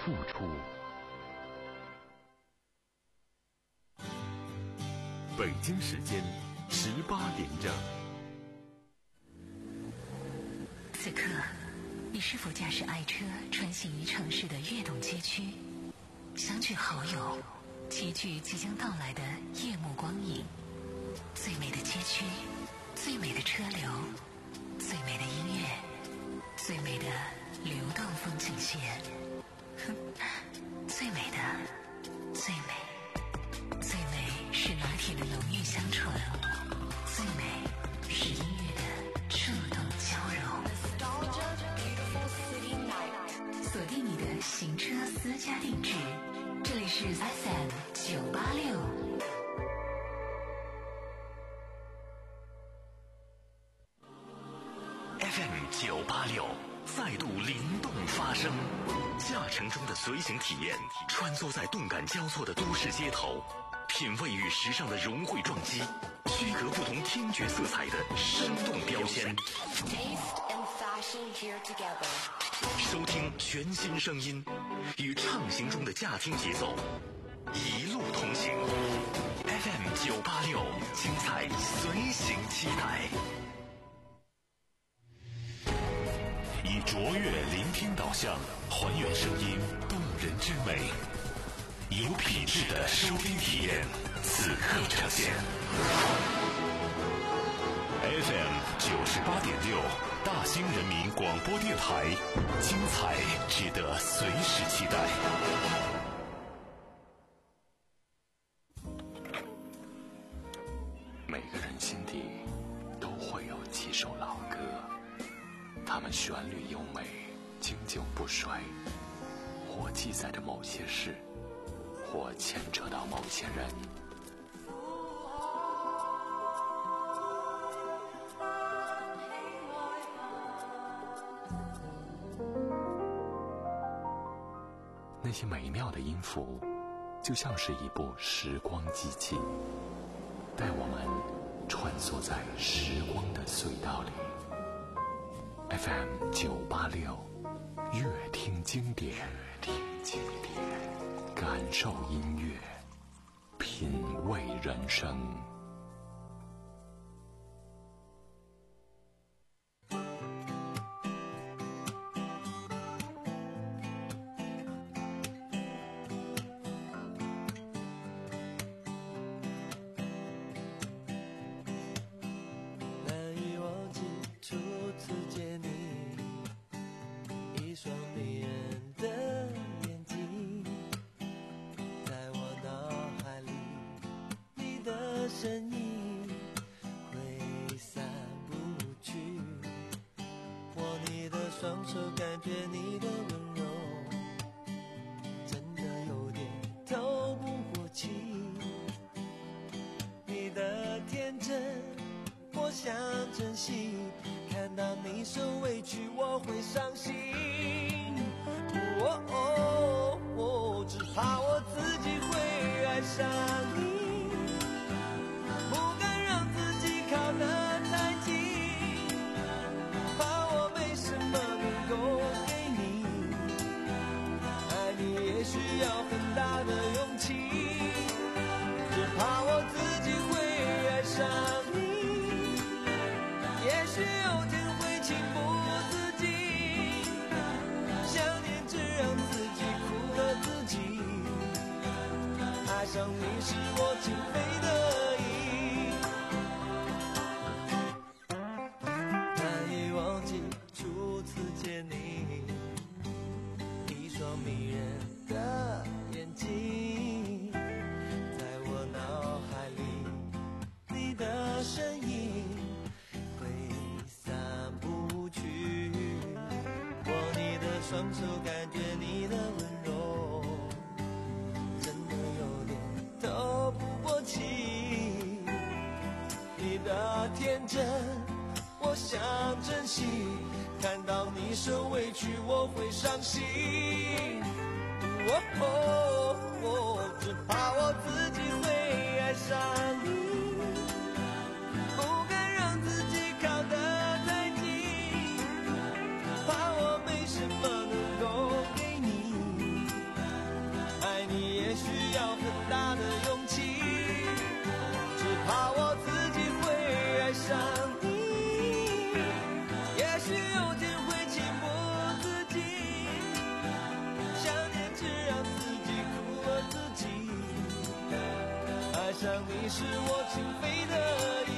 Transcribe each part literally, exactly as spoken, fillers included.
付出。北京时间十八点整。 此刻，你是否驾驶爱车穿行于城市的跃动街区，相聚好友，齐聚即将到来的夜幕光影？最美的街区，最美的车流，最美的音乐，最美的流动风景线，最美的，最美，最美是拿铁的浓郁香醇，最美是音乐的触动交融。锁定你的行车私家定制，这里是 F M 九八六。 F M 九八六再度灵动发声，驾乘中的随行体验，穿梭在动感交错的都市街头，品味与时尚的融汇撞击，区隔不同听觉色彩的生动标签。收听全新声音，与畅行中的驾听节奏，一路同行。F M 九八六，精彩随行期待。以卓越聆听导向，还原声音动人之美，有品质的收听体验，此刻呈现。F M 九十八点六，大兴人民广播电台，精彩值得随时期待。每个人心底都会有几首老歌，它们旋律优美，经久不衰，或记载着某些事，或牵扯到某些人。那些美妙的音符，就像是一部时光机器，带我们穿梭在时光的隧道里。F M 九八六，乐听经典，乐听经典，感受音乐，品味人生。 你是我情非得已。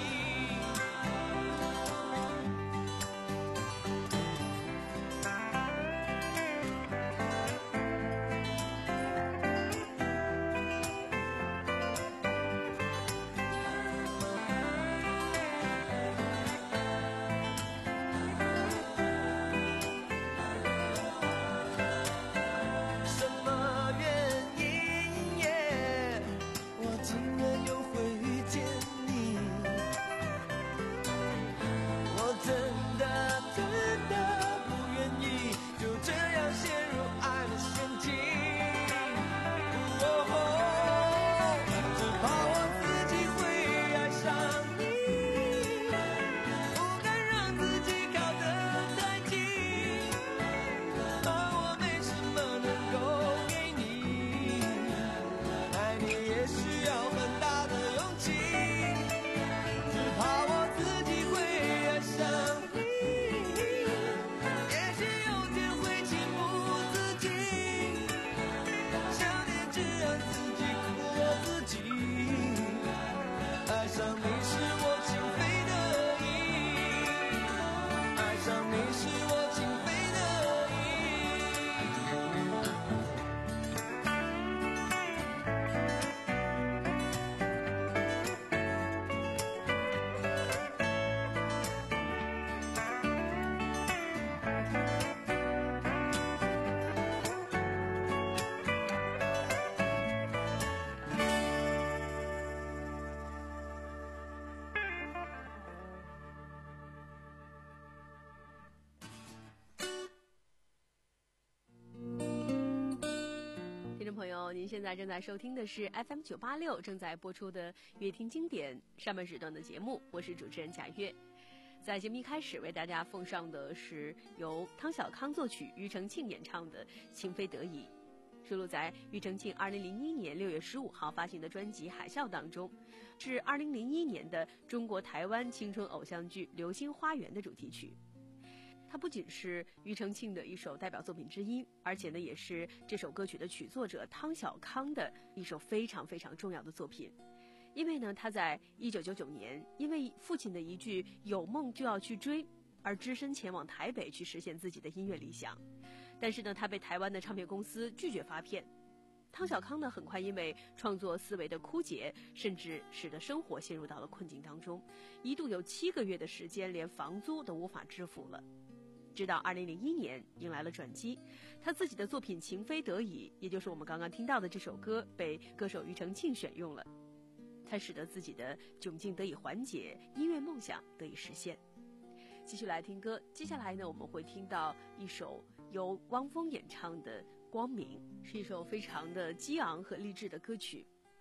您现在正在收听的是 F M 九八六正在播出的乐听经典上半时段的节目，我是主持人贾月。在节目一开始为大家奉上的是由汤小康作曲、庾澄庆演唱的《情非得已》，收录在庾澄庆二零零一年六月十五号发行的专辑《海啸》当中，是二零零一年的中国台湾青春偶像剧《流星花园》的主题曲。它不仅是庾澄庆的一首代表作品之一，而且呢，也是这首歌曲的曲作者汤小康的一首非常非常重要的作品。因为呢，他在一九九九年因为父亲的一句“有梦就要去追”而只身前往台北去实现自己的音乐理想。但是呢，他被台湾的唱片公司拒绝发片。汤小康呢，很快因为创作思维的枯竭，甚至使得生活陷入到了困境当中，一度有七个月的时间连房租都无法支付了。直到二零零一年迎来了转机，他自己的作品《情非得已》，也就是我们刚刚听到的这首歌，被歌手庾澄庆选用了，才使得自己的窘境得以缓解，音乐梦想得以实现。继续来听歌，接下来呢，我们会听到一首由汪峰演唱的《光明》，是一首非常的激昂和励志的歌曲。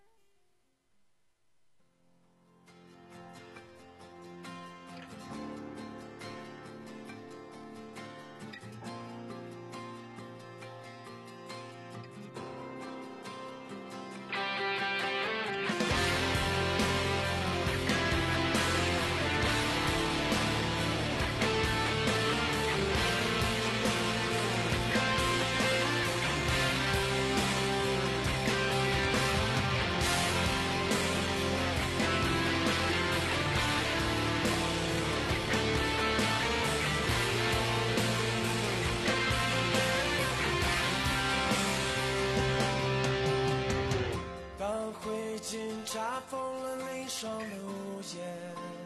查封了离霜的屋檐，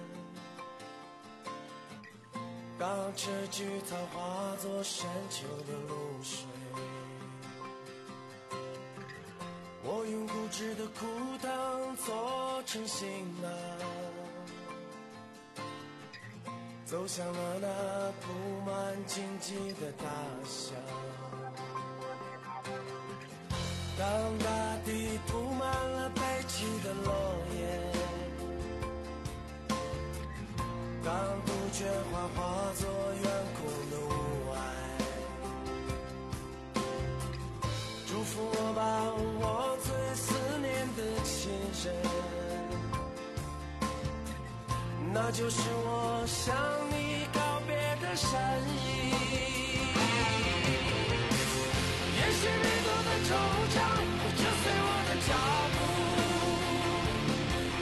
当这菊草化作深秋的露水，我用固执的枯藤做成行囊，走向了那布满荆棘的大象。当大地铺满了悲泣的落叶，当杜鹃花化作远空的雾霭，祝福我吧，我最思念的亲人，那就是我向你告别的善意。也许迷途的惆怅会追随我的脚步，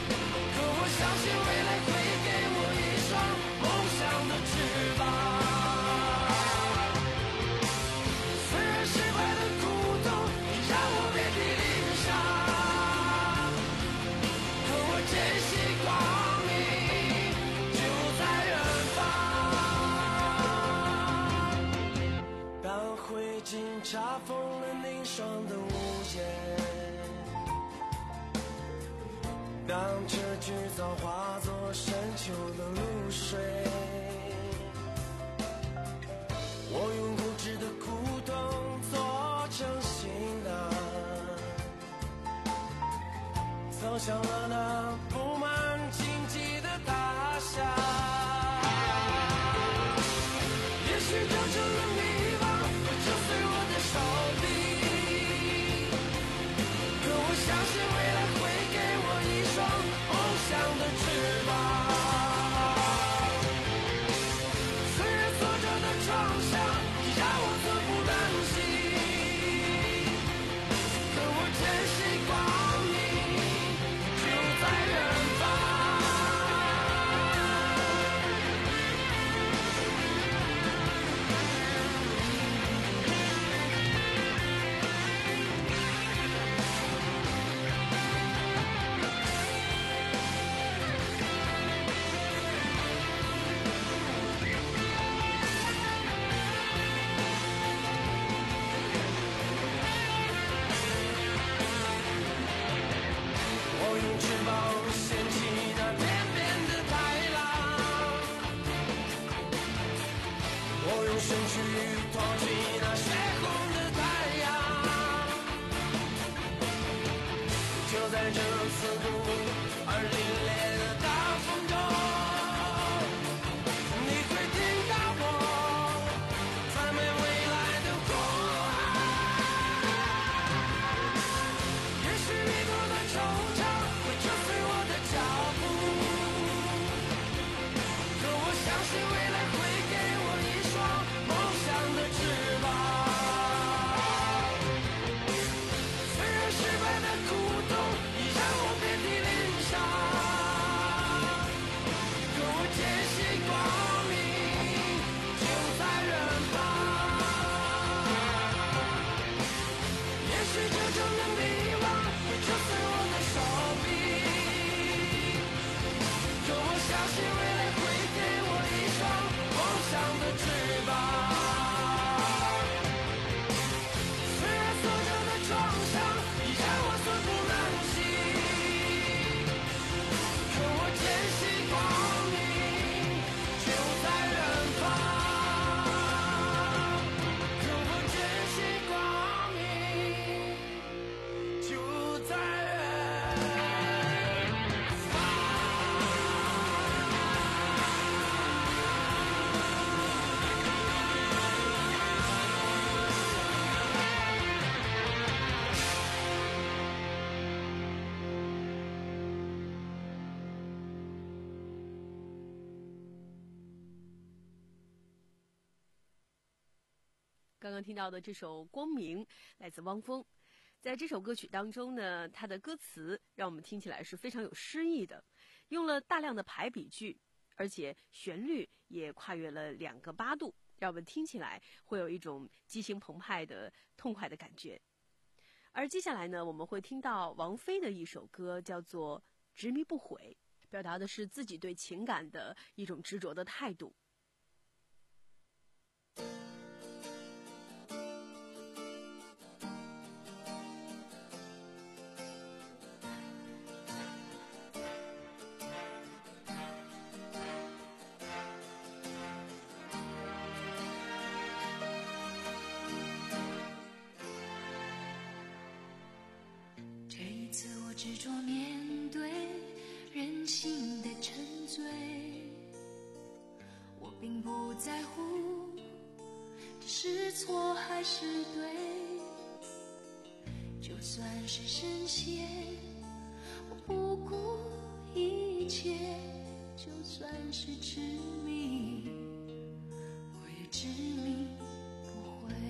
的无言，当这句早化作深秋的露水，我用固执的苦痛做成行囊，走向了那布满荆棘的他乡。也许就成了迷惘，会折碎我的手臂，可我相信未来会给我一双梦想的翅膀。虽然挫折的创伤已让我寸步难行，可我坚信光明就在远方。我用翅膀掀起那天边的太浪，我用身躯托起那血红的太阳。就在这刺骨而凛冽的大风中，你会听到我赞美未来的呼喊。也许迷途的惆怅会折碎我的脚步，可我相信未来会给我一双梦想的翅膀。虽然失败的苦痛已让我遍体鳞伤，可我坚信光明就在远方。也许这成了迷惘，会折碎我的手臂，可我相信未来会给我一双梦想的翅膀。虽然挫折的创伤已让我寸步难行，可我坚信光明就在远方。可我坚信光明就在远方。 刚刚听到的这首《光明》来自汪峰。在这首歌曲当中呢，它的歌词让我们听起来是非常有诗意的，用了大量的排比句，而且旋律也跨越了两个八度，让我们听起来会有一种激情澎湃的痛快的感觉。而接下来呢，我们会听到王菲的一首歌，叫做《执迷不悔》，表达的是自己对情感的一种执着的态度。 这一次我执着面对人性的沉醉，我并不在乎这是错还是对，就算是深陷我不顾一切，就算是痴迷我也执迷不悔。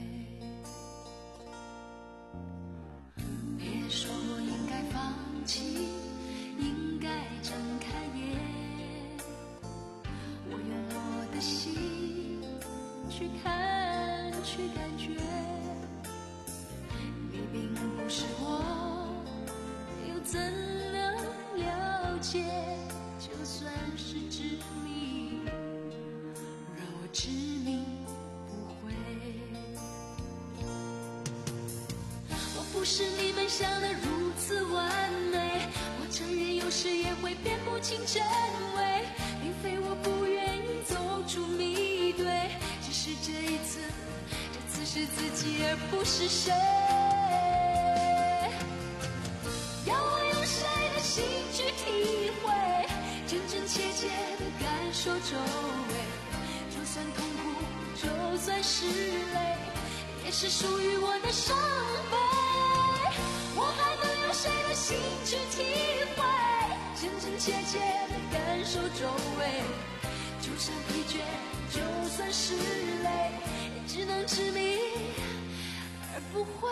别说我应该放弃，应该睁开眼，我用我的心去看去感觉，你并不是我，又怎能了解，就算是执迷，让我执迷不悔。 是你们想的如此完美，我承认有时也会辨不清真伪，并非我不愿意走出迷堆，只是这一次，这次是自己而不是谁。要我用谁的心去体会，真真切切的感受周围，就算痛苦，就算是泪，也是属于我的伤悲。我还能用谁的心去体会，真真切切的感受周围，就算疲倦，就算是累，也只能执迷而不悔。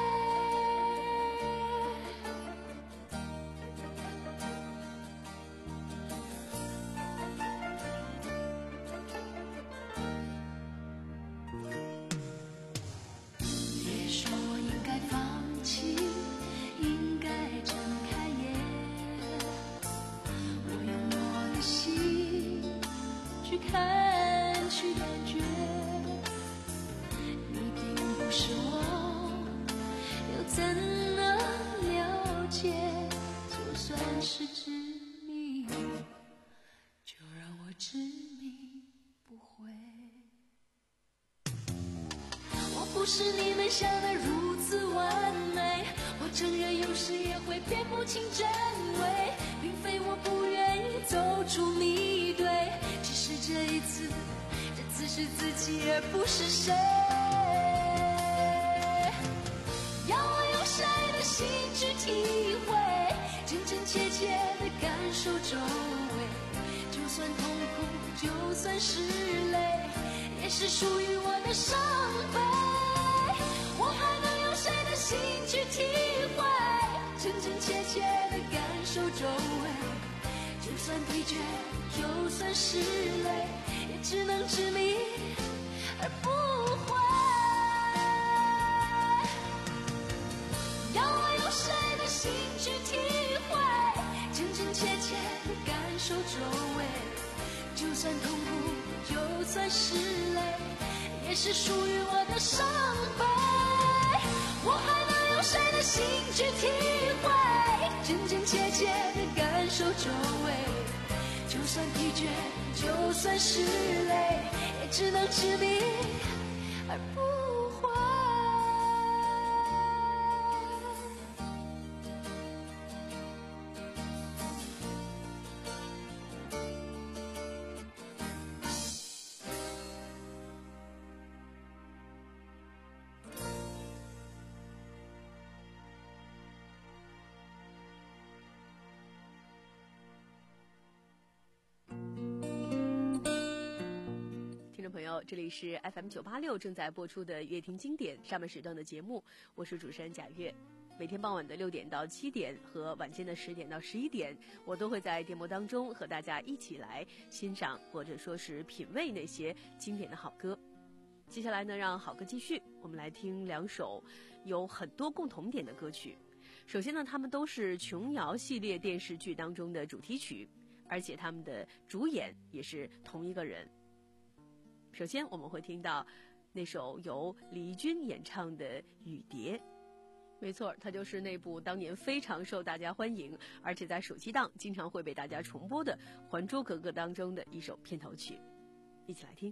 不是你们想的如此完美，我承认有时也会辨不清真伪，并非我不愿意走出迷堆，只是这一次，这次是自己而不是谁。要我用谁的心去体会，真真切切的感受周围，就算痛苦，就算是泪，也是属于我的伤悲。我还能用谁的心去体会，真真切切的感受周围，就算疲倦，就算是累，也只能执迷而不悔。要我用谁的心去体会，真真切切的感受周围，就算痛苦，就算是累，也是属于我的伤悲。我还能用谁的心去体会，真真切切的感受周围，就算疲倦，就算是累，也只能执迷而不悔。 朋友，这里是 F M 九八六正在播出的乐听经典上半时段的节目，我是主持人贾月。每天傍晚的六点到七点和晚间的十点到十一点，我都会在电波当中和大家一起来欣赏或者说是品味那些经典的好歌。接下来呢，让好歌继续，我们来听两首有很多共同点的歌曲。首先呢，他们都是琼瑶系列电视剧当中的主题曲，而且他们的主演也是同一个人。首先我们会听到那首由李翊君演唱的《雨蝶》，没错，它就是那部当年非常受大家欢迎，而且在暑期档经常会被大家重播的《还珠格格》当中的一首片头曲，一起来听。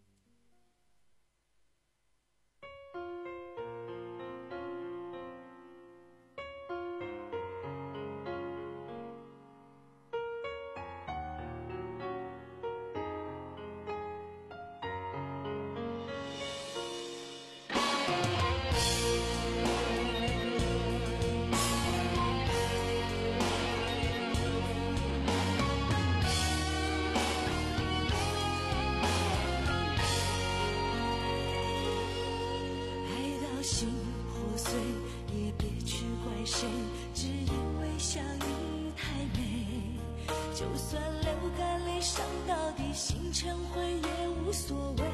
心破碎，也别去怪谁，只因为相遇太美。就算流干泪伤到底，心成灰也无所谓。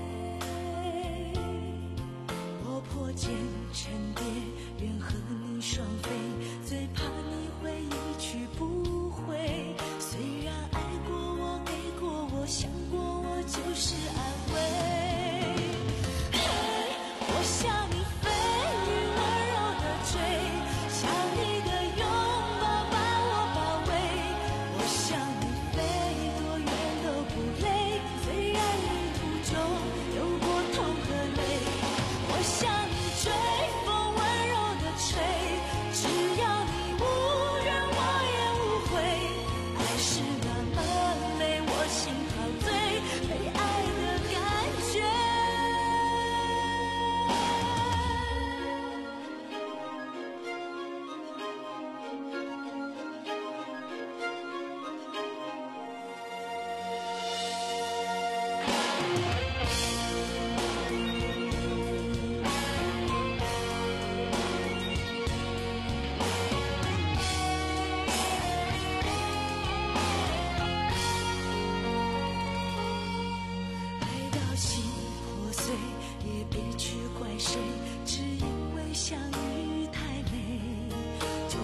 我破茧成蝶，愿和你双飞，最怕你会一去不回。虽然爱过我，给过我，想过我，就是安慰。我想你飞于温柔的追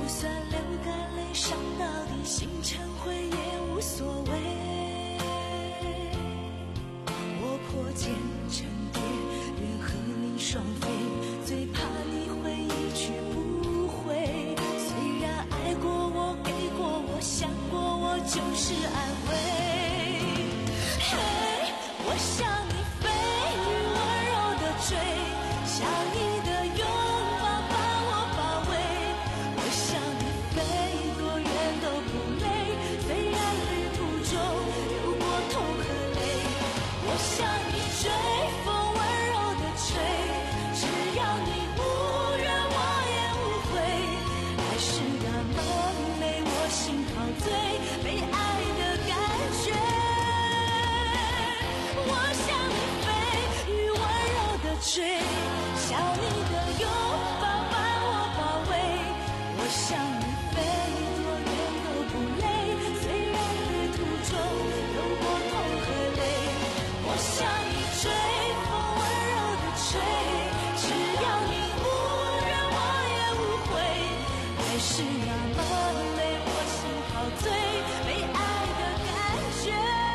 算流干泪，伤到底，心成灰也无所谓。我破茧成蝶，愿和你双飞，最怕你会一去不回。虽然爱过我，给过我，想过我，就是安慰。嘿，我向你飞，雨温柔的追，想你的拥抱把我包围。我向你飞，多远都不累，虽然旅途中有过痛和泪。我向你追，风温柔的吹，只要你无怨我也无悔。爱是那么美，我心陶醉，被爱的感觉。我向你飞，雨温柔的吹，想你的拥抱把我包围。我向你飞，多远都不累，虽然旅途中有过痛和泪。我向你追，风温柔的吹，只要你无怨我也无悔。爱是那么美，我心陶醉，被爱的感觉。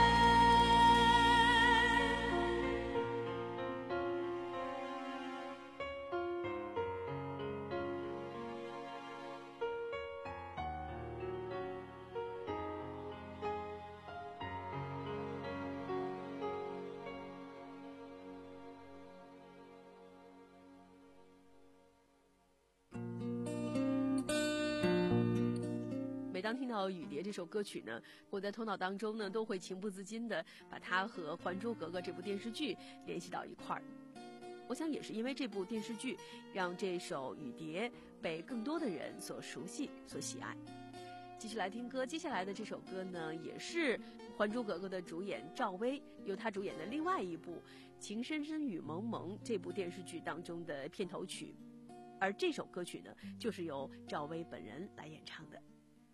每当听到《雨蝶》这首歌曲呢，我在头脑当中呢，都会情不自禁地把它和《还珠格格》这部电视剧联系到一块儿。我想也是因为这部电视剧，让这首《雨蝶》被更多的人所熟悉、所喜爱。继续来听歌，接下来的这首歌呢，也是《还珠格格》的主演赵薇由她主演的另外一部《情深深雨蒙蒙》这部电视剧当中的片头曲，而这首歌曲呢，就是由赵薇本人来演唱的。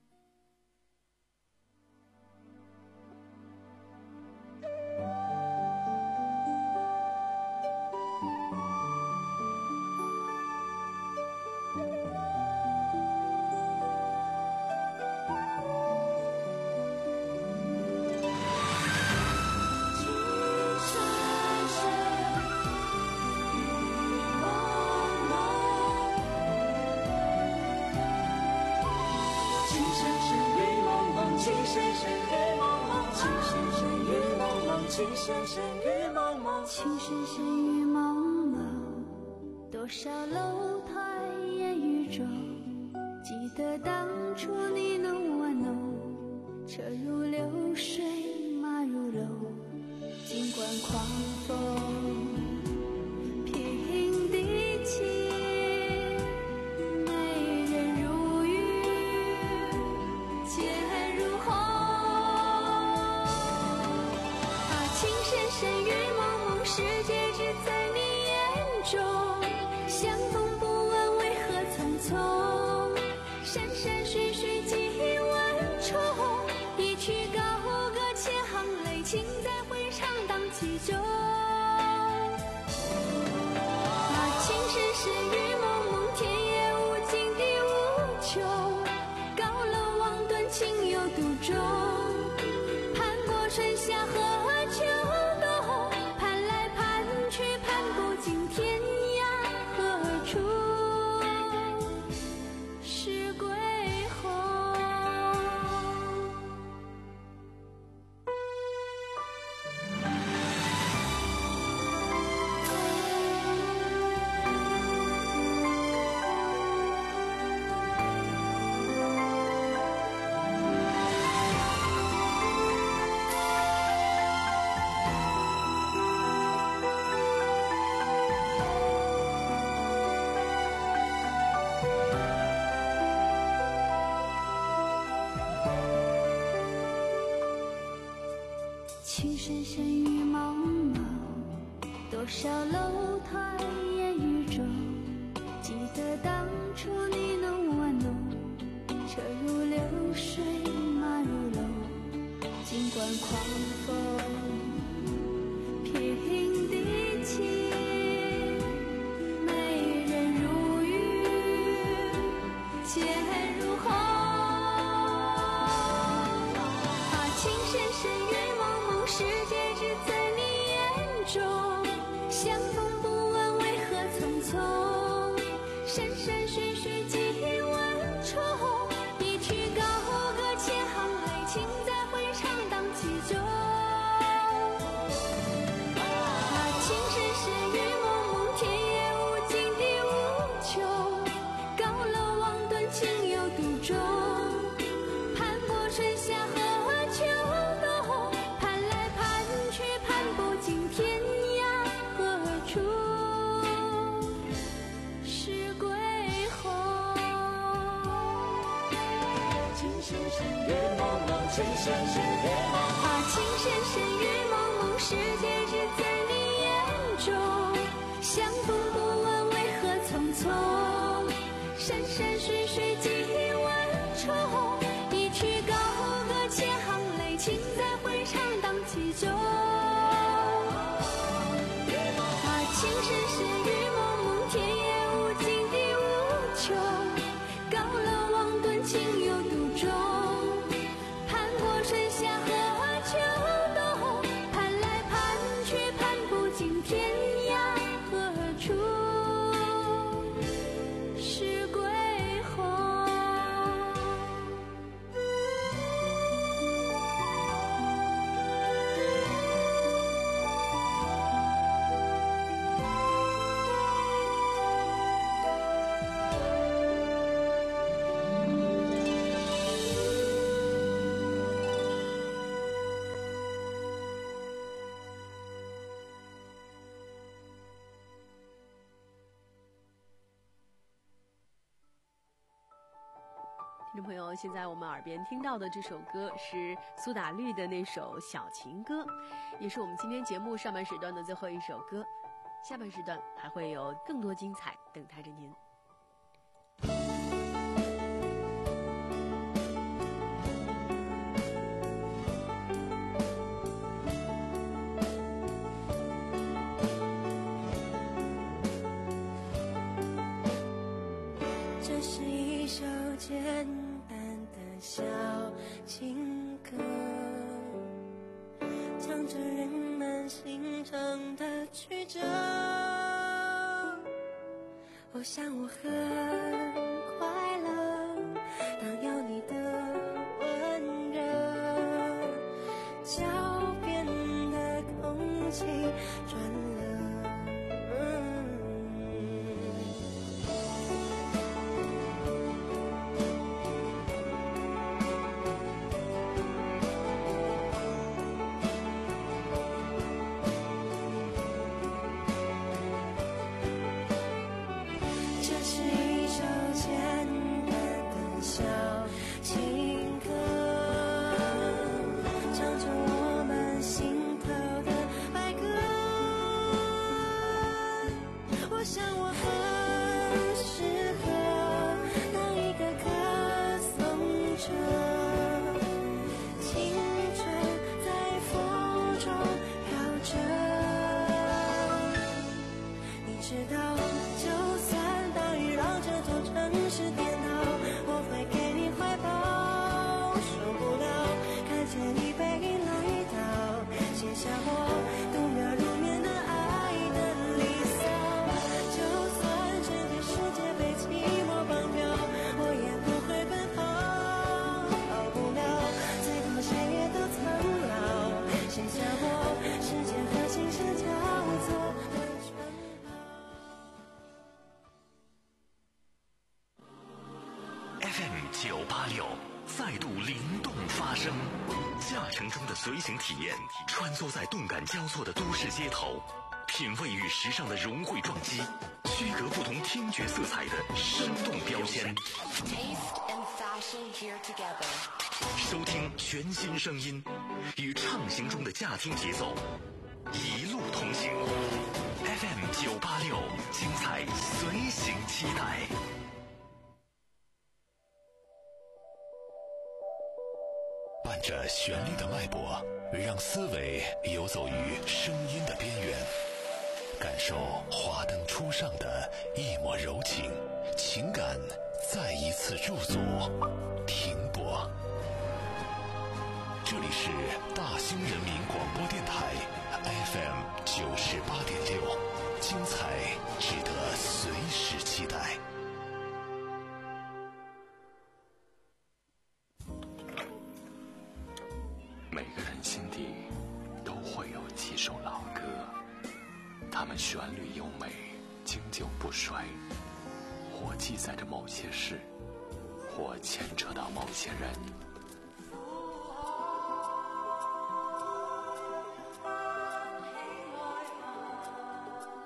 情深深雨蒙蒙，情深深雨蒙蒙，多少楼台烟雨中，记得当初你侬我侬，车如流水马如龙，尽管狂风平地起，美人如玉剑如虹。深雨蒙蒙，世界只在你眼中，相逢不问为何匆匆，山山水水几万重，一曲高歌千行泪，情在回肠荡气中。啊，情深深雨蒙蒙，天也无尽地无穷，高楼望断情有独钟，攀过春夏和秋冬，盼来盼去盼不尽天涯何处是归鸿。情深深雨蒙蒙，多少楼台烟雨中，记得当初你侬我侬，车如流水马如龙，尽管狂风平地起，美人如玉剑如情深深雨蒙蒙， 怕情深深雨蒙蒙，世界只在你眼中。相逢不问为何匆匆，山山水水几万重。一曲高歌千行泪，情在回肠荡气中。怕情深深雨蒙蒙，天也无尽地无穷。高楼望断情有独钟，盼过春夏和秋冬，盼来盼去盼不尽天涯何处是归鸿。 听众朋友，现在我们耳边听到的这首歌是苏打绿的那首《小情歌》，也是我们今天节目上半时段的最后一首歌。下半时段还会有更多精彩等待着您。 这是一首简单的小情歌，唱着人们心肠的曲折。我想我很快乐，当有你的温热，脚边的空气转了。嗯九八六再度灵动发声，驾乘中的随行体验，穿梭在动感交错的都市街头，品味与时尚的融汇撞击，区隔不同听觉色彩的生动标签。收听全新声音，与畅行中的驾听节奏，一路同行。F M 九八六，精彩随行期待。伴着旋律的脉搏，让思维游走于声音的边缘，感受华灯初上的一抹柔情，情感再一次驻足停泊。这里是大兴人民广播电台 F M 九十八点六，精彩值得随时期待。每个人心底都会有几首老歌，它们旋律优美，经久不衰，或记载着某些事，或牵扯到某些人。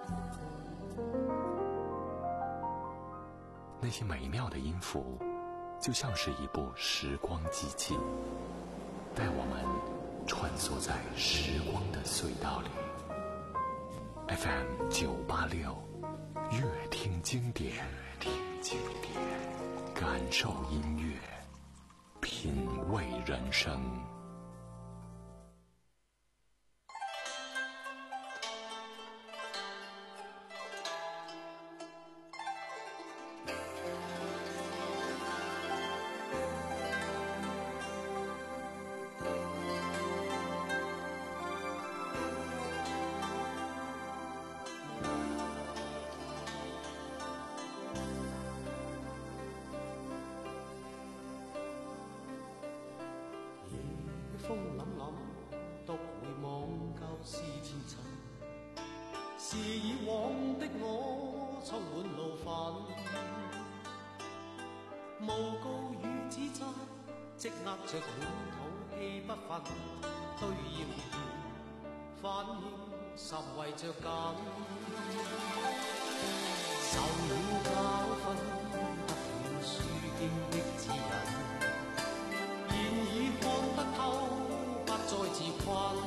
那些美妙的音符， 就像是一部时光机器，带我们穿梭在时光的隧道里。F M 九八六，乐听经典，乐听经典，感受音乐，品味人生。 風凜凜，獨回望舊事前塵，是以往的我充滿怒憤，誣告與指責，積壓着滿肚氣不忿，對謠言反應甚為着緊，受了教訓，得了書經的指引。現已看得透，不再自困。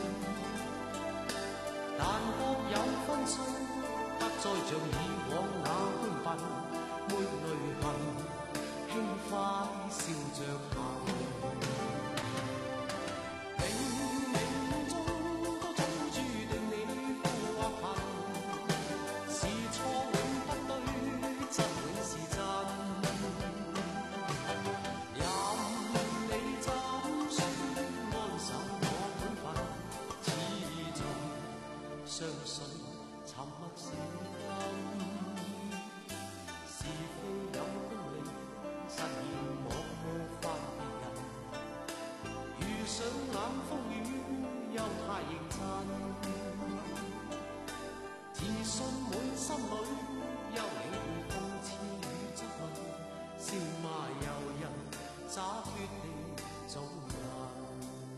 但各有分數，不再像以往那般笨，抹淚痕，輕快笑着行。冥冥中都早注定你富或貧，是錯永不對，真永是真。相信沉默是金，是非有公理，實現莫冒犯別人。遇上冷風雨，又太認真，自信滿心裏，又領會諷刺與質問，笑罵由人，灑脱地做人。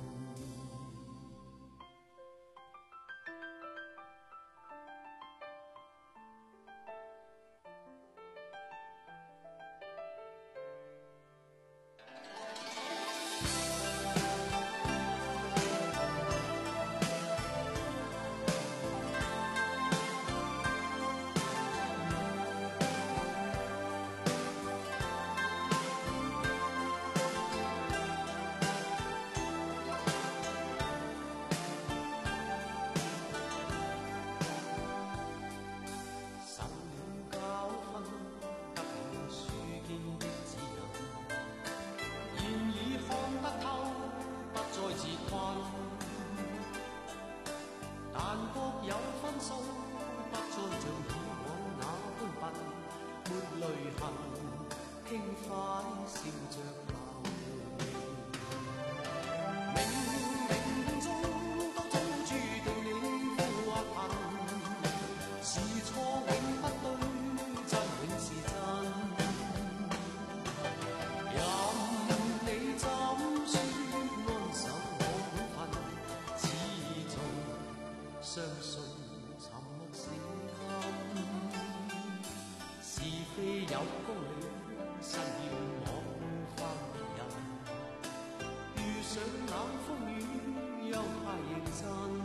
但各有分數，不再像以往那般笨，抹淚痕，輕快笑着流。冥冥中都早注定你富或貧，是錯永不對，真永是真。任你怎說安守我本分，始終相信沉默是金，是非有公理，實要莫冒犯別人。遇上冷風雨，又太認真，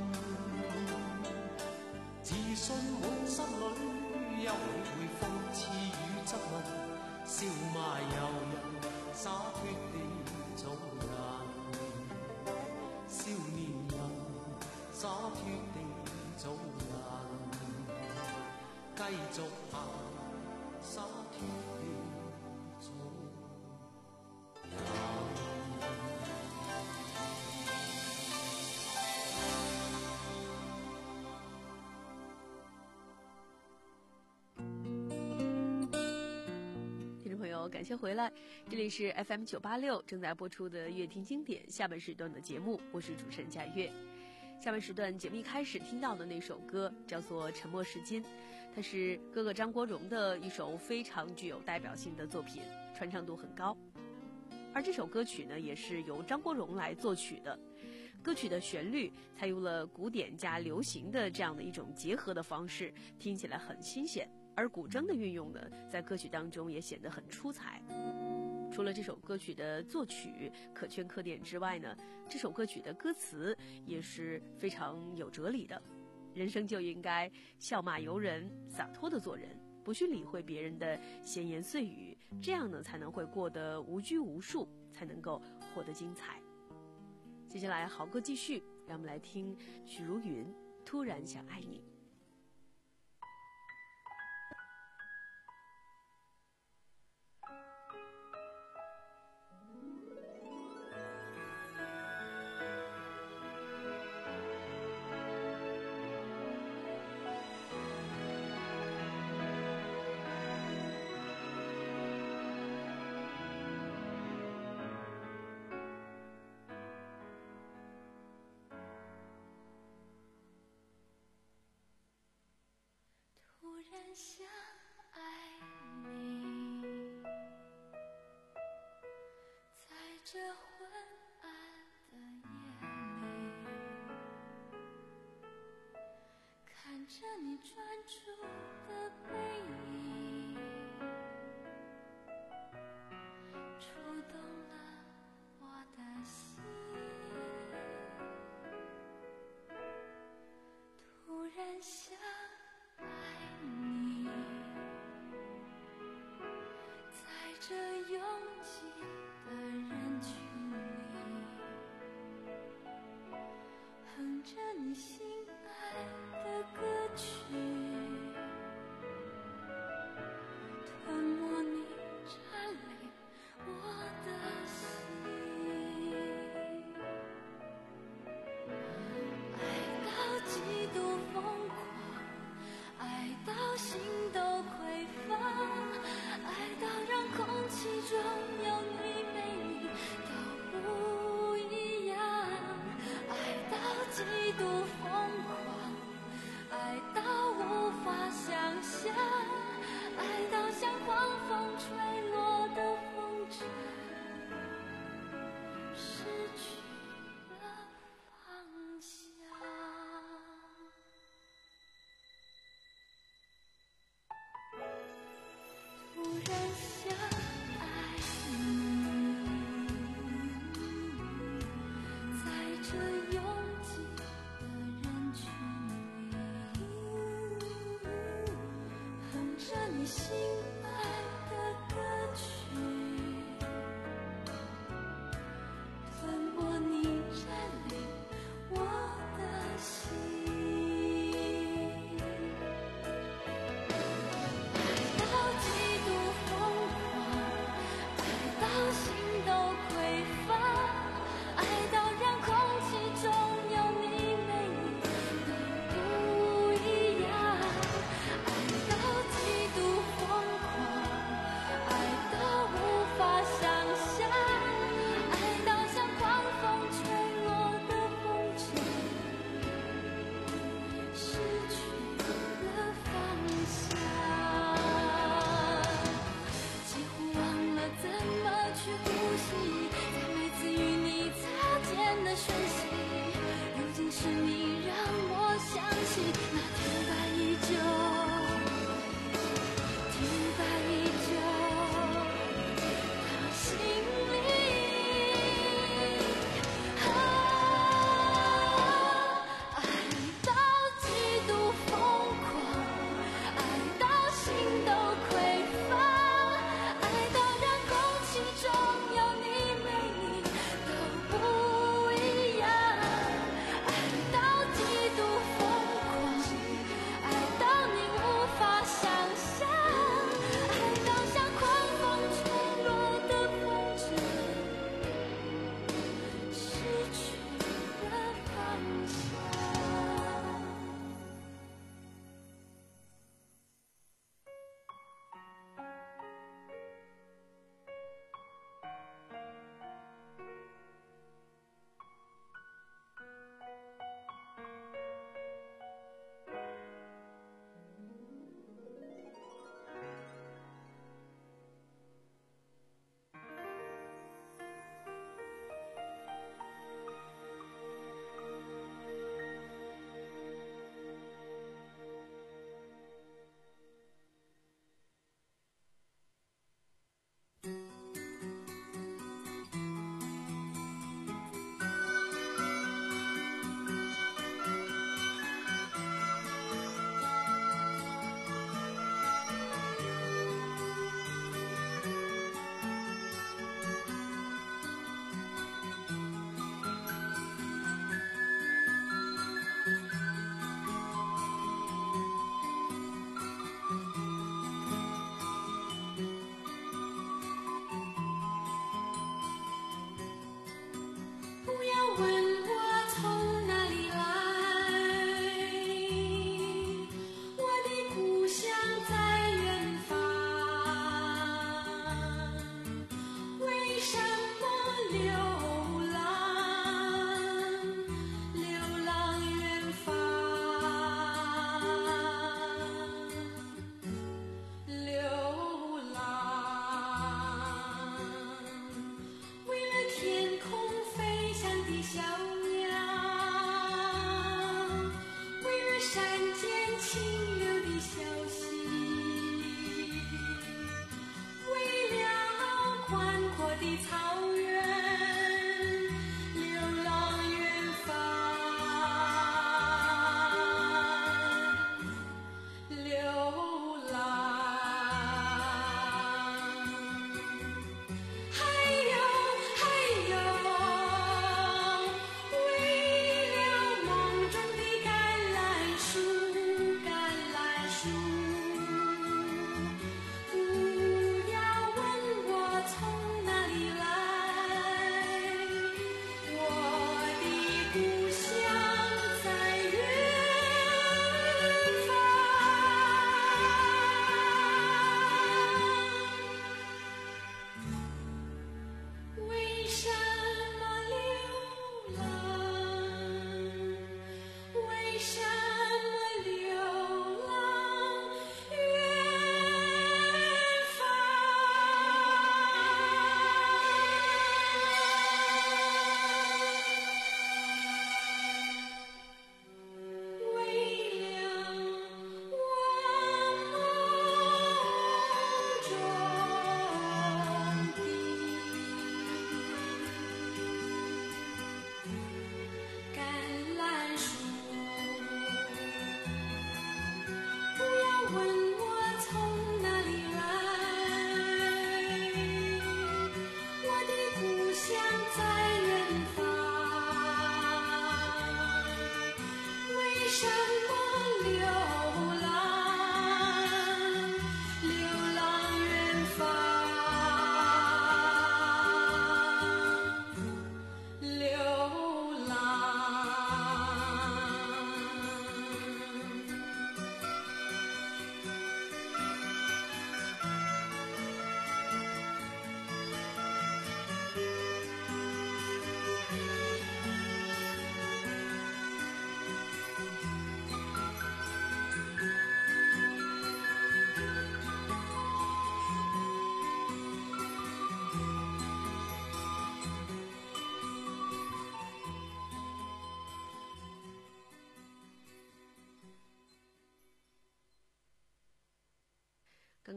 自信滿心裏，又理會諷刺與質問，笑罵由人，灑脱地做人。少年人，灑脱地做人，繼續行，灑脱地做人。 听众朋友，感谢回来，这里是 F M 九八六正在播出的乐听经典下半时段的节目，我是主持人佳悦。下半时段节目一开始听到的那首歌叫做《沉默是金》，它是哥哥张国荣的一首非常具有代表性的作品，传唱度很高。而这首歌曲呢，也是由张国荣来作曲的。歌曲的旋律采用了古典加流行的这样的一种结合的方式，听起来很新鲜。而古筝的运用呢，在歌曲当中也显得很出彩。 除了这首歌曲的作曲可圈可点之外呢，这首歌曲的歌词也是非常有哲理的。人生就应该笑骂由人，洒脱的做人，不去理会别人的闲言碎语，这样呢才能会过得无拘无束，才能够活得精彩。接下来好歌继续，让我们来听许茹芸《突然想爱你》。 想爱你，在这昏暗的夜里，看着你专注的背影，触动了我的心，突然想爱你，在这拥挤的人群里，哼着你心爱的歌曲，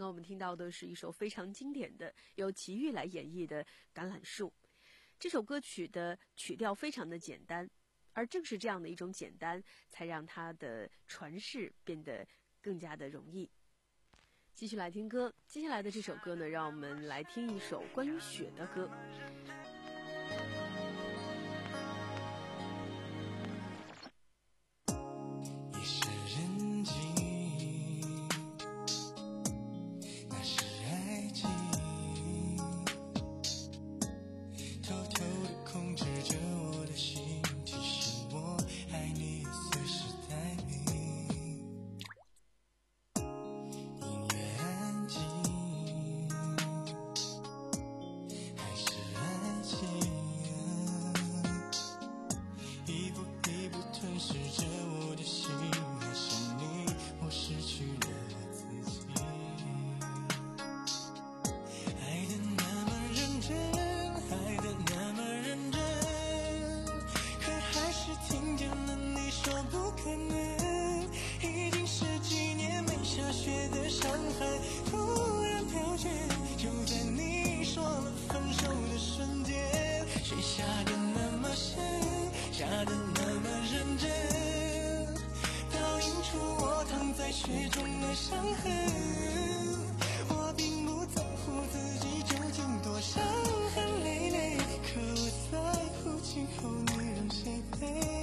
我们听到的是一首非常经典的由齐豫来演绎的《橄榄树》。这首歌曲的曲调非常的简单，而正是这样的一种简单，才让它的传世变得更加的容易。继续来听歌，接下来的这首歌呢，让我们来听一首关于雪的歌。 雪中的伤痕，我并不在乎自己究竟多伤痕累累，可我在乎今后你让谁陪。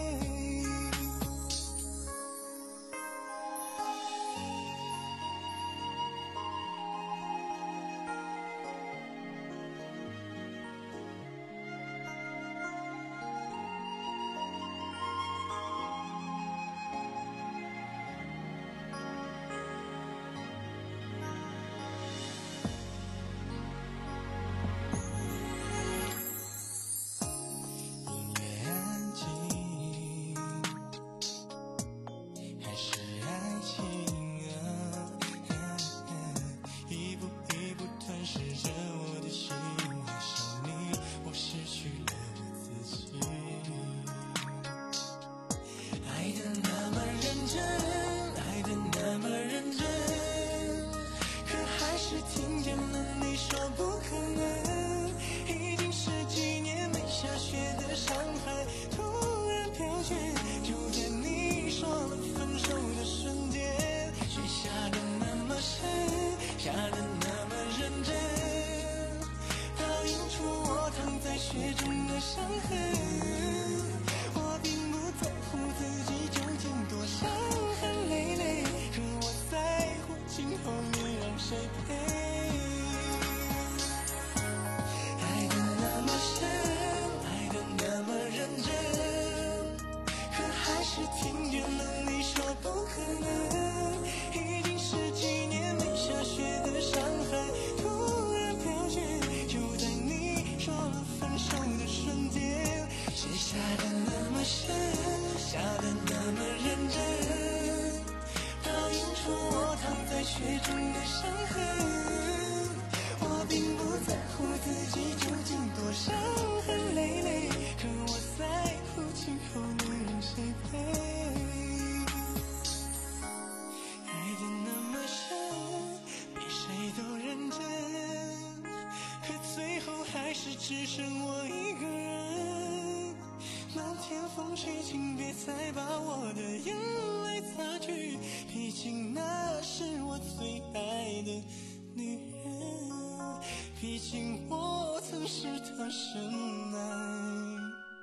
只剩我一个人，漫天风吹，请别再把我的眼泪擦去，毕竟那是我最爱的女人，毕竟我曾是她深爱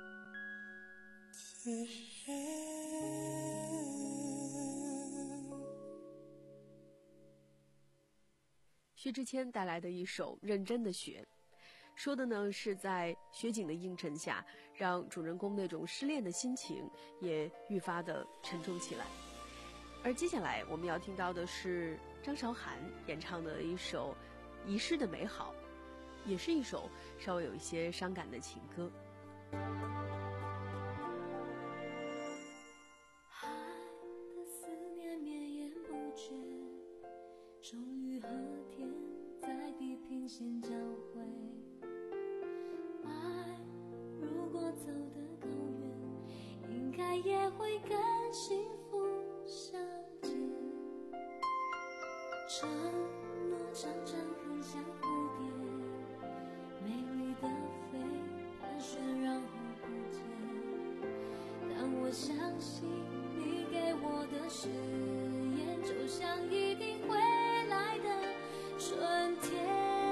的人。 薛之谦带来的一首《认真的雪》，说的呢是在雪景的映衬下，让主人公那种失恋的心情也愈发的沉重起来。而接下来我们要听到的是张韶涵演唱的一首《遗失的美好》，也是一首稍微有一些伤感的情歌。 爱的思念绵延不绝，终于和天在地平线交汇。爱如果走得够远，应该也会跟幸福相见。承诺常常很像蝴蝶，美丽的飞，盘旋然后不见。但我相信你给我的誓言，就像一定会来的春天。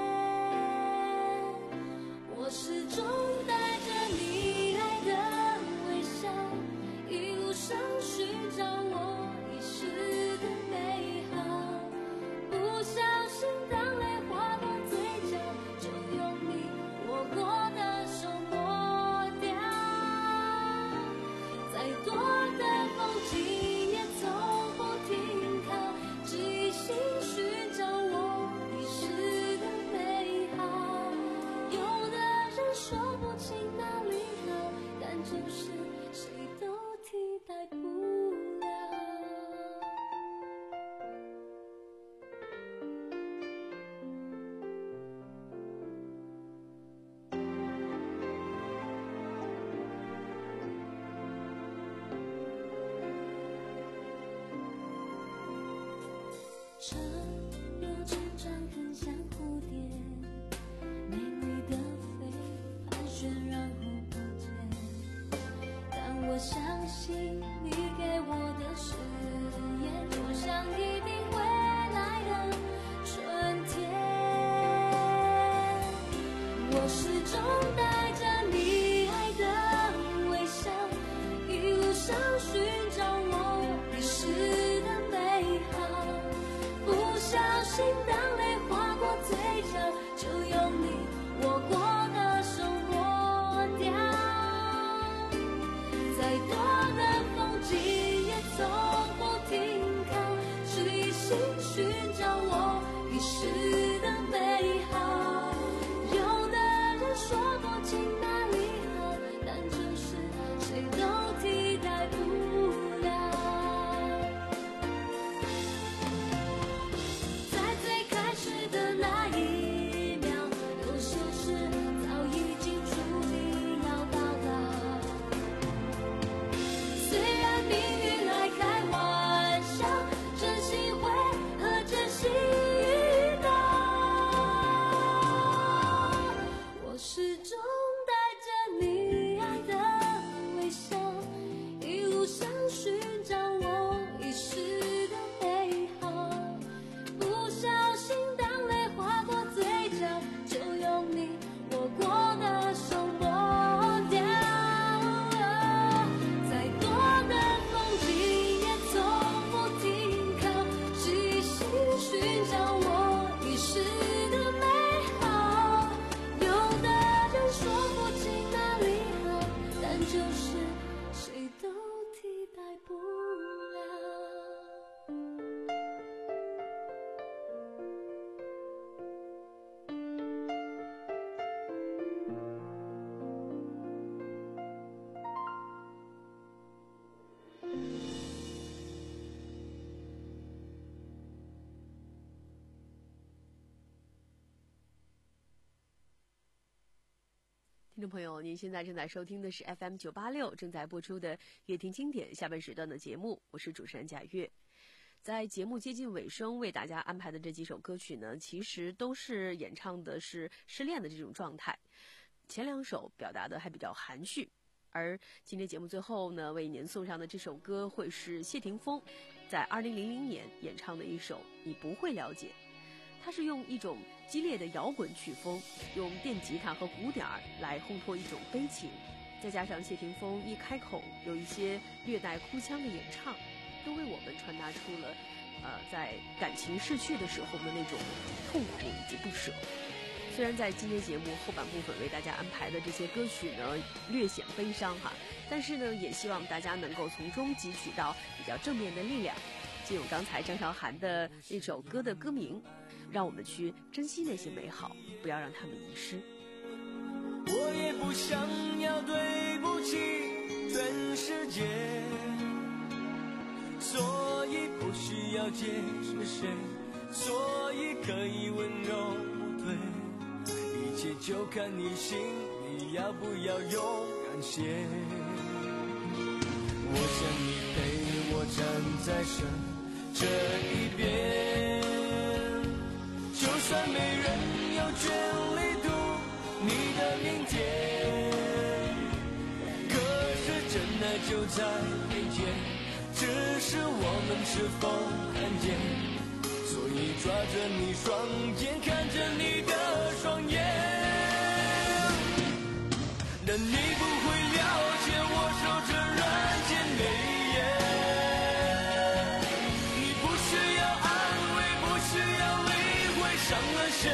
我始终带着你爱的微笑，一路上寻找我遗失的美好。不小心当泪划过嘴角，就用你握过的手抹掉。再多的风景也从不停靠，只一心寻找我遗失的美好。有的人说不清哪里好，但就是谁都替代不了。车流常常很像蝴蝶，美丽的飞，盘旋然后不见。但我相信你给我的誓言，就像一定会来的春天。我始终带着你爱的微笑，一路上寻找我遗失的美好。不小心当泪划过嘴角，就用你握过的手抹掉。再多的风景也从不停靠，只一心寻找我遗失的美好。有的人说不清哪里好，但就是谁都替代不了。在最开始的那一秒，优秀时早已经注定要报道。虽然命运爱开玩笑，真心会和真心遇到。我始终带着你爱的微笑，一路上寻找我遗失的美好。不小心当泪划过嘴角，就用你握过的手抹掉。再多的风景也从不停靠，只一心寻找我遗失的美好。有的人说不清哪里好，但就是谁都替代不了。 听众朋友，您现在正在收听的是 F M 九八六正在播出的乐听经典下半时段的节目，我是主持人贾月。在节目接近尾声，为大家安排的这几首歌曲呢，其实都是演唱的是失恋的这种状态。前两首表达的还比较含蓄，而今天节目最后呢，为您送上的这首歌会是谢霆锋在二零零零年演唱的一首《你不会了解》。它是用一种激烈的摇滚曲风，用电吉他和鼓点儿来烘托一种悲情，再加上谢霆锋一开口有一些略带哭腔的演唱，都为我们传达出了呃在感情逝去的时候的那种痛苦以及不舍。虽然在今天节目后半部分为大家安排的这些歌曲呢略显悲伤哈，但是呢也希望大家能够从中汲取到比较正面的力量。借用刚才张韶涵的那首歌的歌名，让我们去珍惜那些美好，不要让它们遗失。 我也不想要对不起全世界，所以不需要解释谁，所以可以温柔不退，一切就看你心里要不要勇敢些。我想你陪我站在神这一边，就算算没人有权利读你的明天，可是真爱就在眼前，只是我们是否看见？所以抓着你双肩，看着你的双眼，但你不会了解我守着人间眉眼。你不需要安慰，不需要理会伤了谁，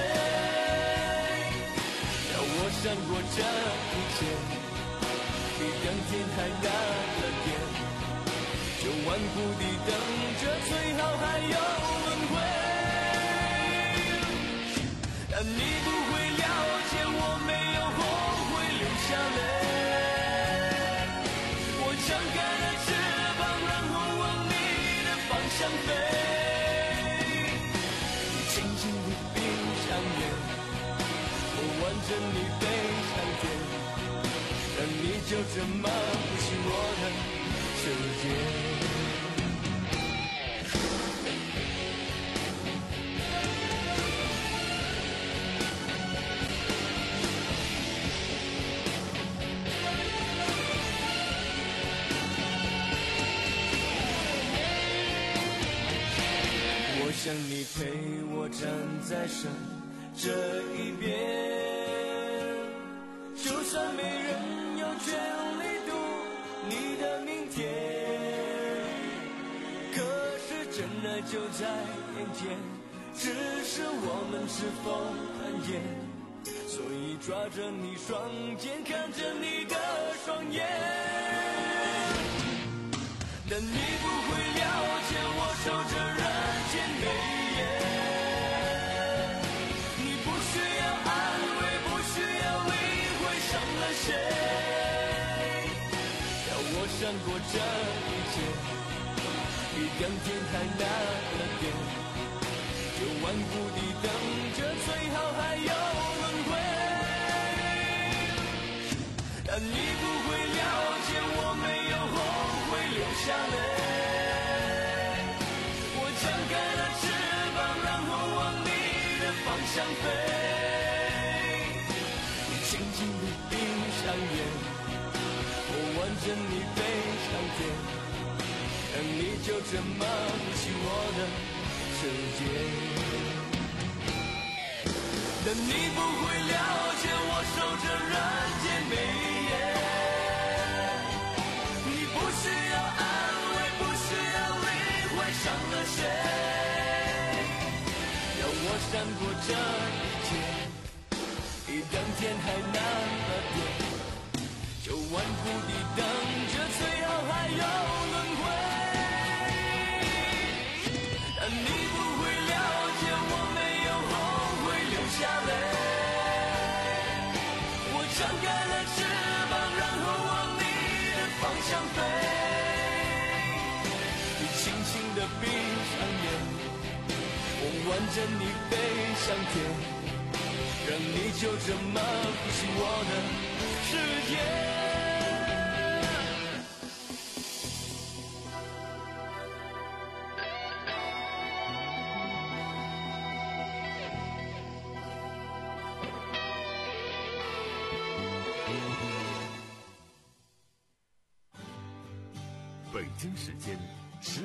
让我闪过这一切，比当天还大了点，就顽固地等着，最好还有轮回。但你不会了解，我没有后悔流下泪，我张开了翅膀，然后往你的方向飞。你轻轻地闭上眼，我挽着你飞上天，但你就这么不是我的世界。我想你陪我站在山这一边，就算没人有权利读你的明天，可是真爱就在眼前，只是我们是否看见？所以抓着你双肩，看着你的双眼，但你不会了解我守着人间眉眼。你不需要安慰，不需要理会伤了谁，让我闪过这一切，比当天还大了点，就顽固地等着，最好还有轮回。但你不会了解，我没有后悔流下泪，我张开了翅膀，然后往你的方向飞。你轻轻地闭上眼，我挽着你飞上天，但你就这么不是我的世界。但你不会了解我守着人间眉眼，你不需要安慰，不需要理会伤了谁，让我闪过这一切，比当天还难了点，就顽固地等着，最好还有轮回。但你不会了解，我没有后悔流下泪，我张开了翅膀，然后往你的方向飞。你轻轻地闭上眼，我挽着你飞上天，让你就这么不是我的世界。 北京时间